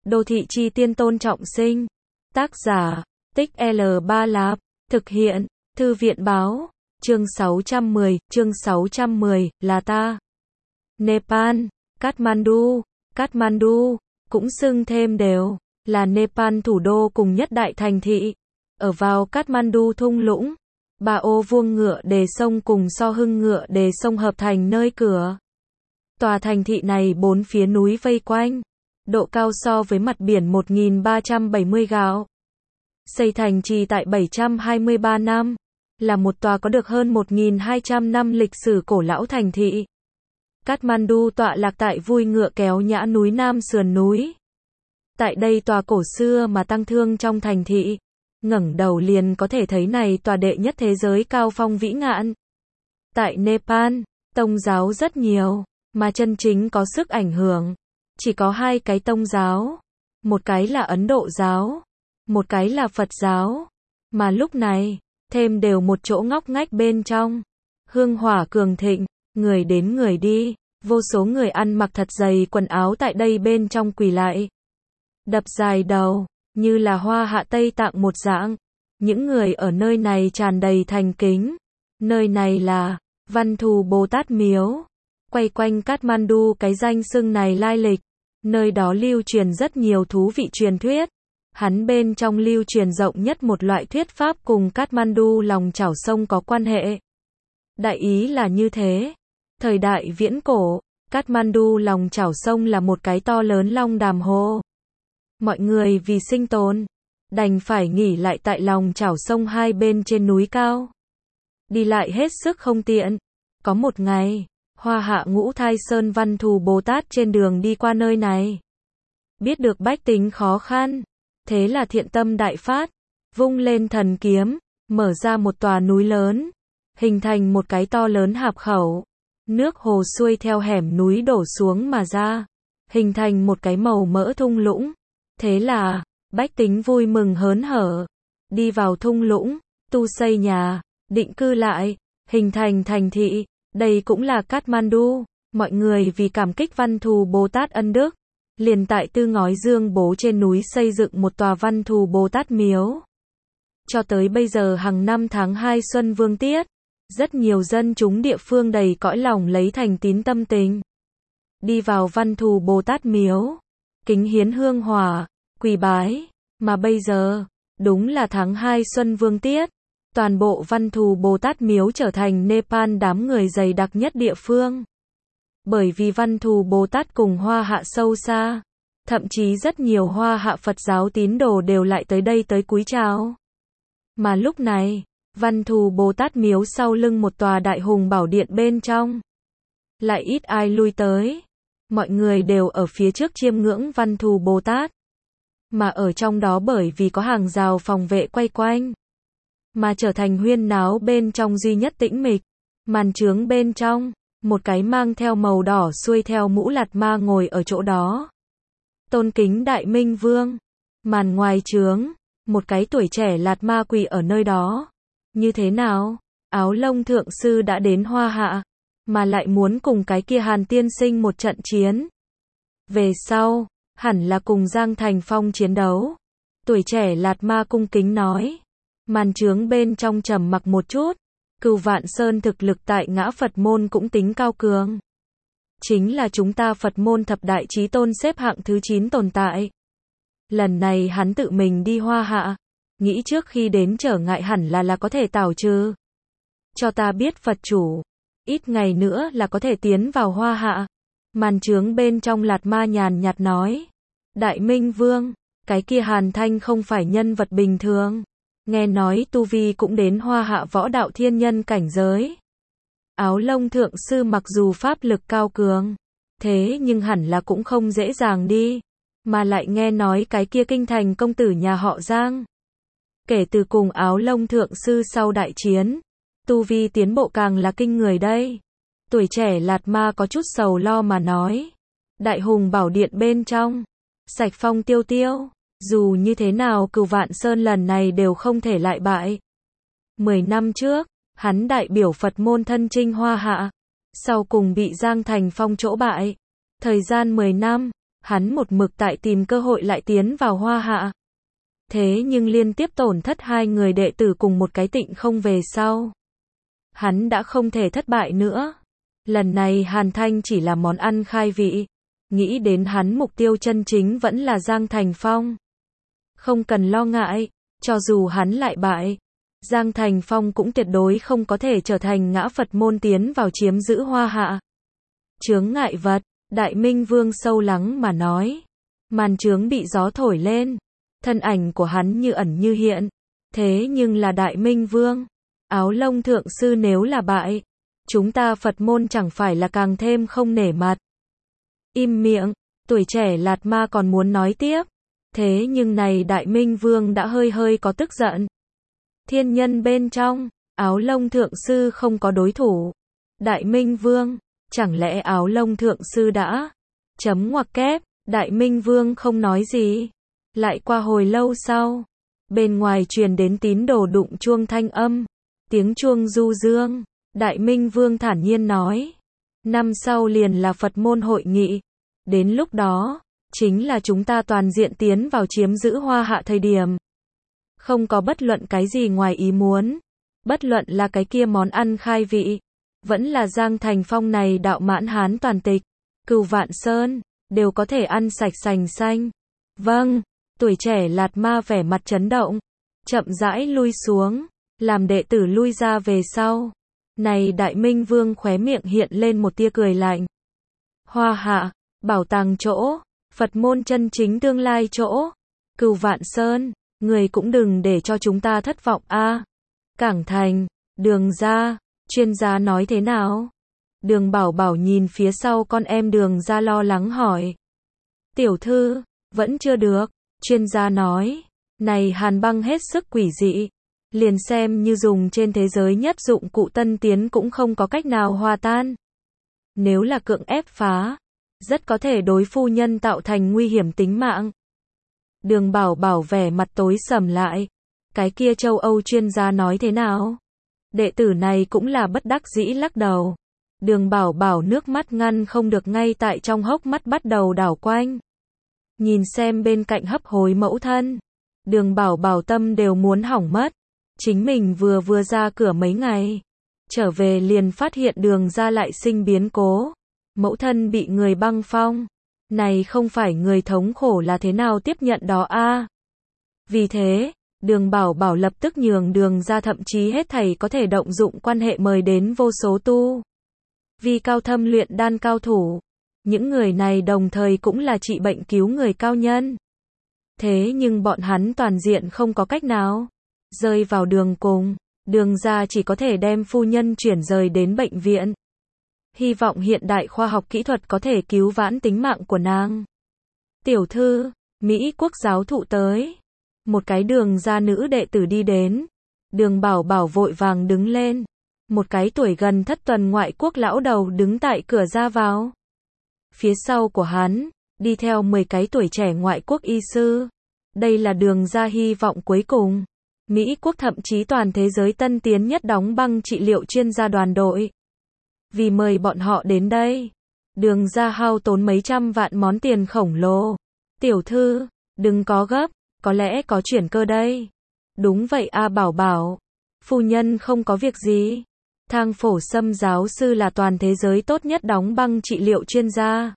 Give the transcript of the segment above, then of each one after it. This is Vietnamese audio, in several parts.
Đô thị chi tiên Tôn Trọng Sinh. Tác giả, Tích L Ba Lạp. Thực hiện, Thư viện báo. Chương 610, là ta. Nepal, Kathmandu. Kathmandu, cũng xưng thêm đều, là Nepal thủ đô cùng nhất đại thành thị. Ở vào Kathmandu thung lũng, Ba Ô Vuông Ngựa Đề Sông cùng So Hưng Ngựa Đề Sông hợp thành nơi cửa. Tòa thành thị này bốn phía núi vây quanh, độ cao so với mặt biển 1.370 gạo. Xây thành trì tại 723 năm, là một tòa có được hơn 1.200 năm lịch sử cổ lão thành thị. Kathmandu tọa lạc tại vui ngựa kéo nhã núi Nam sườn núi. Tại đây tòa cổ xưa mà tăng thương trong thành thị, ngẩng đầu liền có thể thấy này tòa đệ nhất thế giới cao phong vĩ ngạn. Tại Nepal, tông giáo rất nhiều, mà chân chính có sức ảnh hưởng chỉ có hai cái tông giáo, một cái là Ấn Độ giáo, một cái là Phật giáo, mà lúc này thêm đều một chỗ ngóc ngách bên trong, hương hỏa cường thịnh, người đến người đi, vô số người ăn mặc thật dày quần áo tại đây bên trong quỳ lại, đập dài đầu, như là hoa hạ Tây Tạng một dạng. Những người ở nơi này tràn đầy thành kính. Nơi này là Văn Thù Bồ Tát Miếu. Quay quanh Kathmandu cái danh xưng này lai lịch, nơi đó lưu truyền rất nhiều thú vị truyền thuyết. Hắn bên trong lưu truyền rộng nhất một loại thuyết pháp cùng Kathmandu lòng chảo sông có quan hệ. Đại ý là như thế. Thời đại viễn cổ, Kathmandu lòng chảo sông là một cái to lớn long đàm hồ. Mọi người vì sinh tồn, đành phải nghỉ lại tại lòng chảo sông hai bên trên núi cao. Đi lại hết sức không tiện. Có một ngày, Hoa Hạ Ngũ Thai Sơn Văn Thù Bồ Tát trên đường đi qua nơi này. Biết được bách tính khó khăn, thế là thiện tâm đại phát, vung lên thần kiếm, mở ra một tòa núi lớn, hình thành một cái to lớn hạp khẩu. Nước hồ xuôi theo hẻm núi đổ xuống mà ra, hình thành một cái màu mỡ thung lũng. Thế là, bách tính vui mừng hớn hở, đi vào thung lũng, tu xây nhà, định cư lại, hình thành thành thị. Đây cũng là Kathmandu. Mọi người vì cảm kích Văn Thù Bồ Tát ân đức, liền tại Tư Ngói Dương Bố trên núi xây dựng một tòa Văn Thù Bồ Tát miếu. Cho tới bây giờ hàng năm tháng 2 Xuân Vương Tiết, rất nhiều dân chúng địa phương đầy cõi lòng lấy thành tín tâm tình, đi vào Văn Thù Bồ Tát miếu, kính hiến hương hỏa, quỳ bái. Mà bây giờ, đúng là tháng 2 Xuân Vương Tiết, toàn bộ Văn Thù Bồ Tát miếu trở thành Nepal đám người dày đặc nhất địa phương. Bởi vì Văn Thù Bồ Tát cùng Hoa Hạ sâu xa, thậm chí rất nhiều Hoa Hạ Phật giáo tín đồ đều lại tới đây tới cúi chào. Mà lúc này, Văn Thù Bồ Tát miếu sau lưng một tòa đại hùng bảo điện bên trong, lại ít ai lui tới. Mọi người đều ở phía trước chiêm ngưỡng Văn Thù Bồ Tát. Mà ở trong đó bởi vì có hàng rào phòng vệ quay quanh, mà trở thành huyên náo bên trong duy nhất tĩnh mịch. Màn trướng bên trong, một cái mang theo màu đỏ xuôi theo mũ lạt ma ngồi ở chỗ đó. Tôn kính Đại Minh Vương. Màn ngoài trướng, một cái tuổi trẻ lạt ma quỳ ở nơi đó. Như thế nào? Áo Lông Thượng Sư đã đến Hoa Hạ, mà lại muốn cùng cái kia Hàn tiên sinh một trận chiến. Về sau, hẳn là cùng Giang Thành Phong chiến đấu. Tuổi trẻ lạt ma cung kính nói. Màn trướng bên trong trầm mặc một chút. Cửu Vạn Sơn thực lực tại Ngã Phật môn cũng tính cao cường. Chính là chúng ta Phật môn thập đại chí tôn xếp hạng thứ 9 tồn tại. Lần này hắn tự mình đi Hoa Hạ, nghĩ trước khi đến trở ngại hẳn là có thể tảo trừ. Cho ta biết Phật chủ, ít ngày nữa là có thể tiến vào Hoa Hạ. Màn trướng bên trong lạt ma nhàn nhạt nói. Đại Minh Vương, cái kia Hàn Thanh không phải nhân vật bình thường. Nghe nói tu vi cũng đến Hoa Hạ võ đạo thiên nhân cảnh giới. Áo Lông Thượng Sư mặc dù pháp lực cao cường, thế nhưng hẳn là cũng không dễ dàng đi. Mà lại nghe nói cái kia kinh thành công tử nhà họ Giang, kể từ cùng Áo Lông Thượng Sư sau đại chiến, tu vi tiến bộ càng là kinh người đây. Tuổi trẻ lạt ma có chút sầu lo mà nói. Đại hùng bảo điện bên trong, sạch phong tiêu tiêu. Dù như thế nào Cửu Vạn Sơn lần này đều không thể lại bại. 10 năm trước, hắn đại biểu Phật môn thân chinh Hoa Hạ, sau cùng bị Giang Thành Phong chỗ bại. Thời gian 10 năm, Hắn một mực tại tìm cơ hội lại tiến vào Hoa Hạ. Thế nhưng liên tiếp tổn thất 2 người đệ tử cùng một cái Tịnh Không về sau. Hắn đã không thể thất bại nữa. Lần này Hàn Thanh chỉ là món ăn khai vị. Nghĩ đến hắn mục tiêu chân chính vẫn là Giang Thành Phong. Không cần lo ngại, cho dù hắn lại bại, Giang Thành Phong cũng tuyệt đối không có thể trở thành ngã Phật môn tiến vào chiếm giữ Hoa Hạ. Chướng ngại vật, Đại Minh Vương sâu lắng mà nói. Màn chướng bị gió thổi lên, thân ảnh của hắn như ẩn như hiện. Thế nhưng là Đại Minh Vương, Áo Lông Thượng Sư nếu là bại, chúng ta Phật môn chẳng phải là càng thêm không nể mặt. Im miệng, tuổi trẻ Lạt Ma còn muốn nói tiếp. Thế nhưng này Đại Minh Vương đã hơi hơi có tức giận. Thiên nhân bên trong, Áo Lông Thượng Sư không có đối thủ. Đại Minh Vương, chẳng lẽ Áo Lông Thượng Sư đã chấm ngoặc kép? Đại Minh Vương không nói gì. Lại qua hồi lâu sau, bên ngoài truyền đến tín đồ đụng chuông thanh âm. Tiếng chuông du dương. Đại Minh Vương thản nhiên nói. Năm sau liền là Phật môn hội nghị. Đến lúc đó, chính là chúng ta toàn diện tiến vào chiếm giữ Hoa Hạ thời điểm. Không có bất luận cái gì ngoài ý muốn. Bất luận là cái kia món ăn khai vị. Vẫn là Giang Thành Phong này đạo mãn hán toàn tịch. Cửu Vạn Sơn, đều có thể ăn sạch sành xanh. Vâng, tuổi trẻ Lạt Ma vẻ mặt chấn động. Chậm rãi lui xuống. Làm đệ tử lui ra về sau. Này Đại Minh Vương khóe miệng hiện lên một tia cười lạnh. Hoa Hạ, bảo tàng chỗ, Phật môn chân chính tương lai chỗ. Cửu Vạn Sơn, người cũng đừng để cho chúng ta thất vọng a. Cảng Thành, Đường Gia, chuyên gia nói thế nào? Đường Bảo Bảo nhìn phía sau con em Đường Gia lo lắng hỏi. Tiểu thư, vẫn chưa được, chuyên gia nói. Này hàn băng hết sức quỷ dị. Liền xem như dùng trên thế giới nhất dụng cụ tân tiến cũng không có cách nào hòa tan. Nếu là cưỡng ép phá, rất có thể đối phu nhân tạo thành nguy hiểm tính mạng. Đường Bảo Bảo vẻ mặt tối sầm lại. Cái kia châu Âu chuyên gia nói thế nào? Đệ tử này cũng là bất đắc dĩ lắc đầu. Đường Bảo Bảo nước mắt ngăn không được ngay tại trong hốc mắt bắt đầu đảo quanh. Nhìn xem bên cạnh hấp hối mẫu thân. Đường Bảo Bảo tâm đều muốn hỏng mất. Chính mình vừa ra cửa mấy ngày. Trở về liền phát hiện Đường Gia lại sinh biến cố. Mẫu thân bị người băng phong. Này không phải người thống khổ là thế nào tiếp nhận đó a? Vì thế, Đường Bảo Bảo lập tức nhường Đường Gia thậm chí hết thảy có thể động dụng quan hệ mời đến vô số tu. Vì cao thâm luyện đan cao thủ. Những người này đồng thời cũng là trị bệnh cứu người cao nhân. Thế nhưng bọn hắn toàn diện không có cách nào. Rơi vào đường cùng, Đường Gia chỉ có thể đem phu nhân chuyển rời đến bệnh viện. Hy vọng hiện đại khoa học kỹ thuật có thể cứu vãn tính mạng của nàng. Tiểu thư, Mỹ quốc giáo thụ tới. Một cái Đường Gia nữ đệ tử đi đến. Đường Bảo Bảo vội vàng đứng lên. Một cái tuổi gần thất tuần ngoại quốc lão đầu đứng tại cửa ra vào. Phía sau của hắn, đi theo 10 cái tuổi trẻ ngoại quốc y sư. Đây là Đường Gia hy vọng cuối cùng. Mỹ quốc thậm chí toàn thế giới tân tiến nhất đóng băng trị liệu chuyên gia đoàn đội. Vì mời bọn họ đến đây, Đường Gia hao tốn mấy trăm vạn món tiền khổng lồ. Tiểu thư, đừng có gấp, có lẽ có chuyển cơ đây. Đúng vậy a Bảo Bảo. Phu nhân không có việc gì. Thang Phổ Sâm giáo sư là toàn thế giới tốt nhất đóng băng trị liệu chuyên gia.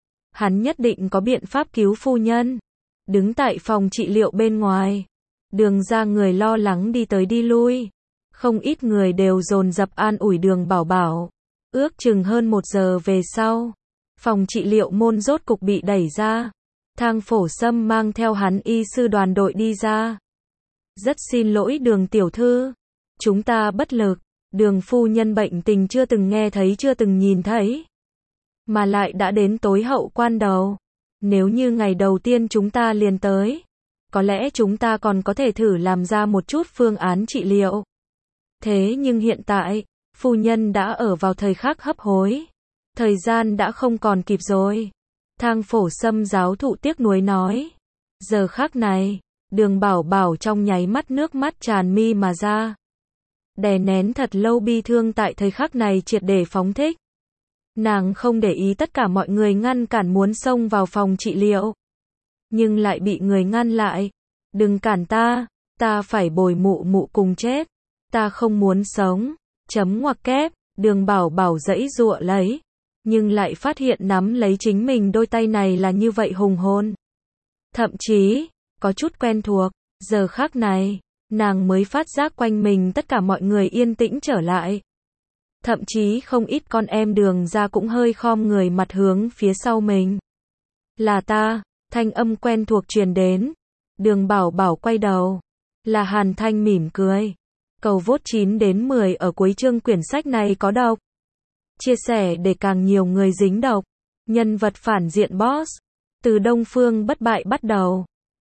Hắn nhất định có biện pháp cứu phu nhân. Đứng tại phòng trị liệu bên ngoài. Đường Gia người lo lắng đi tới đi lui. Không ít người đều dồn dập an ủi Đường Bảo Bảo. Ước chừng hơn 1 giờ về sau. Phòng trị liệu môn rốt cục bị đẩy ra. Thang Phổ Sâm mang theo hắn y sư đoàn đội đi ra. Rất xin lỗi Đường tiểu thư. Chúng ta bất lực. Đường phu nhân bệnh tình chưa từng nghe thấy chưa từng nhìn thấy. Mà lại đã đến tối hậu quan đầu. Nếu như ngày đầu tiên chúng ta liền tới. Có lẽ chúng ta còn có thể thử làm ra một chút phương án trị liệu. Thế nhưng hiện tại, phu nhân đã ở vào thời khắc hấp hối. Thời gian đã không còn kịp rồi. Thang Phổ Sâm giáo thụ tiếc nuối nói. Giờ khắc này, Đường Bảo Bảo trong nháy mắt nước mắt tràn mi mà ra. Đè nén thật lâu bi thương tại thời khắc này triệt để phóng thích. Nàng không để ý tất cả mọi người ngăn cản muốn xông vào phòng trị liệu. Nhưng lại bị người ngăn lại. Đừng cản ta phải bồi mụ mụ cùng chết. Ta không muốn sống. Chấm ngoặc kép, Đường Bảo Bảo giãy giụa lấy. Nhưng lại phát hiện nắm lấy chính mình đôi tay này là như vậy hùng hồn. Thậm chí, có chút quen thuộc. Giờ khắc này, nàng mới phát giác quanh mình tất cả mọi người yên tĩnh trở lại. Thậm chí không ít con em Đường ra cũng hơi khom người mặt hướng phía sau mình. Là ta, thanh âm quen thuộc truyền đến. Đường Bảo Bảo quay đầu. Là Hàn Thanh mỉm cười. Cầu vote 9 đến 10 ở cuối chương quyển sách này có độc. Chia sẻ để càng nhiều người dính độc. Nhân vật phản diện boss. Từ Đông Phương bất bại bắt đầu.